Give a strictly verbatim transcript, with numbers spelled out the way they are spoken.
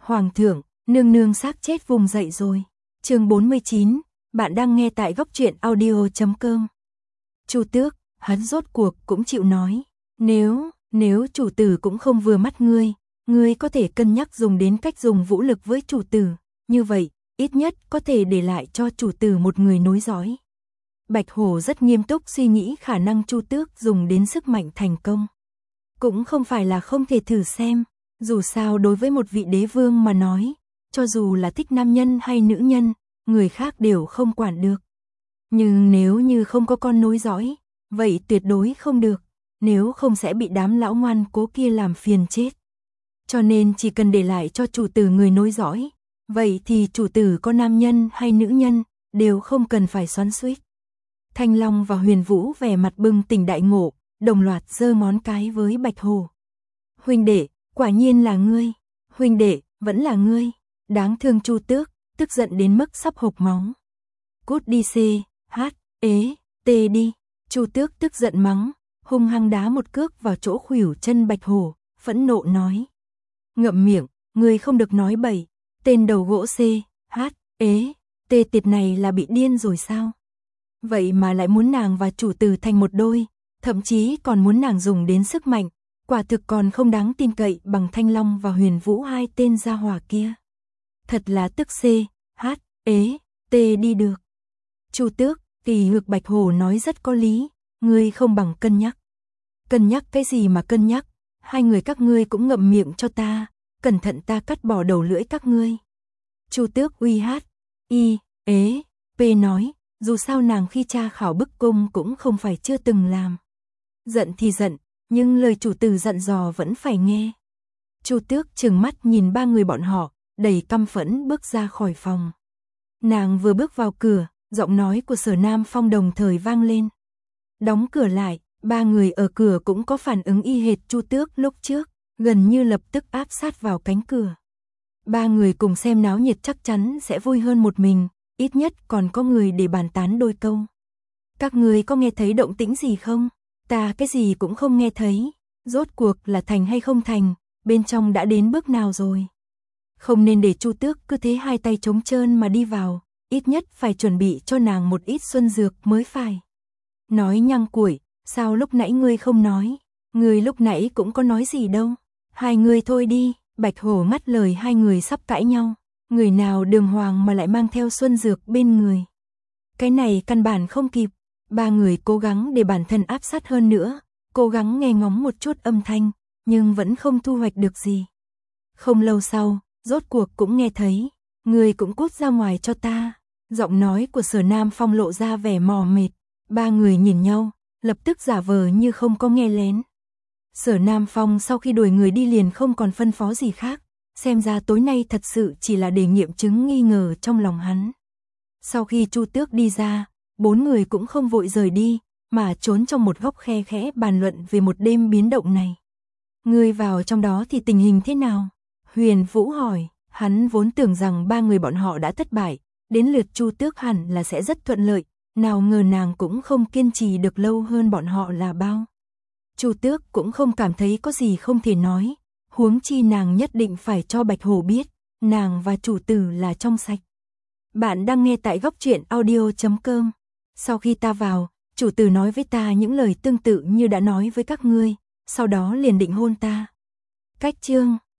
Hoàng thượng, nương nương xác chết vùng dậy rồi. Chương bốn mươi chín, bạn đang nghe tại góc truyện audio chấm com. Chu Tước, hắn rốt cuộc cũng chịu nói, nếu, nếu chủ tử cũng không vừa mắt ngươi, ngươi có thể cân nhắc dùng đến cách dùng vũ lực với chủ tử, như vậy, ít nhất có thể để lại cho chủ tử một người nối dõi. Bạch Hổ rất nghiêm túc suy nghĩ khả năng Chu Tước dùng đến sức mạnh thành công. Cũng không phải là không thể thử xem, dù sao đối với một vị đế vương mà nói, cho dù là thích nam nhân hay nữ nhân, người khác đều không quản được. Nhưng nếu như không có con nối dõi, vậy tuyệt đối không được, nếu không sẽ bị đám lão ngoan cố kia làm phiền chết. Cho nên chỉ cần để lại cho chủ tử người nối dõi, vậy thì chủ tử có nam nhân hay nữ nhân, đều không cần phải xoắn xuýt. Thanh Long và Huyền Vũ vẻ mặt bừng tỉnh đại ngộ, đồng loạt giơ ngón cái với Bạch Hổ. Huynh đệ, quả nhiên là ngươi, huynh đệ, vẫn là ngươi. Đáng thương Chu Tước, tức giận đến mức sắp hộc máu. Cút đi C, H, ế, T đi. Chu Tước tức giận mắng, hung hăng đá một cước vào chỗ khuỷu chân Bạch Hổ, phẫn nộ nói. Ngậm miệng, ngươi không được nói bậy, tên đầu gỗ C, H, ế, T tiệt này là bị điên rồi sao? Vậy mà lại muốn nàng và chủ tử thành một đôi, thậm chí còn muốn nàng dùng đến sức mạnh, quả thực còn không đáng tin cậy bằng Thanh Long và Huyền Vũ hai tên gia hỏa kia. Thật là tức C, H, ế, T đi được. Chu Tước, kỳ hược Bạch Hổ nói rất có lý, ngươi không bằng cân nhắc. Cân nhắc cái gì mà cân nhắc, hai người các ngươi cũng ngậm miệng cho ta, cẩn thận ta cắt bỏ đầu lưỡi các ngươi. Chu Tước uy hát, y, ế, p nói, dù sao nàng khi tra khảo bức cung cũng không phải chưa từng làm. Giận thì giận, nhưng lời chủ tử dặn dò vẫn phải nghe. Chu Tước trừng mắt nhìn ba người bọn họ, đầy căm phẫn bước ra khỏi phòng. Nàng vừa bước vào cửa, giọng nói của Sở Nam Phong đồng thời vang lên. Đóng cửa lại, ba người ở cửa cũng có phản ứng y hệt Chu Tước lúc trước, gần như lập tức áp sát vào cánh cửa. Ba người cùng xem náo nhiệt chắc chắn sẽ vui hơn một mình, ít nhất còn có người để bàn tán đôi câu. Các người có nghe thấy động tĩnh gì không? Ta cái gì cũng không nghe thấy, rốt cuộc là thành hay không thành, bên trong đã đến bước nào rồi? Không nên để Chu Tước cứ thế hai tay trống trơn mà đi vào, ít nhất phải chuẩn bị cho nàng một ít xuân dược mới phải. Nói nhăng củi, sao lúc nãy ngươi không nói? Ngươi lúc nãy cũng có nói gì đâu. Hai người thôi đi, Bạch Hổ ngắt lời hai người sắp cãi nhau. Người nào đường hoàng mà lại mang theo xuân dược bên người. Cái này căn bản không kịp. Ba người cố gắng để bản thân áp sát hơn nữa, cố gắng nghe ngóng một chút âm thanh, nhưng vẫn không thu hoạch được gì. Không lâu sau, rốt cuộc cũng nghe thấy, người cũng cút ra ngoài cho ta. Giọng nói của Sở Nam Phong lộ ra vẻ mò mệt. Ba người nhìn nhau, lập tức giả vờ như không có nghe lén. Sở Nam Phong sau khi đuổi người đi liền không còn phân phó gì khác, xem ra tối nay thật sự chỉ là để nghiệm chứng nghi ngờ trong lòng hắn. Sau khi Chu Tước đi ra, bốn người cũng không vội rời đi, mà trốn trong một góc khe khẽ bàn luận về một đêm biến động này. Ngươi vào trong đó thì tình hình thế nào? Huyền Vũ hỏi, hắn vốn tưởng rằng ba người bọn họ đã thất bại, đến lượt Chu Tước hẳn là sẽ rất thuận lợi, nào ngờ nàng cũng không kiên trì được lâu hơn bọn họ là bao. Chu Tước cũng không cảm thấy có gì không thể nói, huống chi nàng nhất định phải cho Bạch Hổ biết, nàng và chủ tử là trong sạch. Bạn đang nghe tại góc truyện audio chấm com. Sau khi ta vào, chủ tử nói với ta những lời tương tự như đã nói với các ngươi, sau đó liền định hôn ta. Cách chương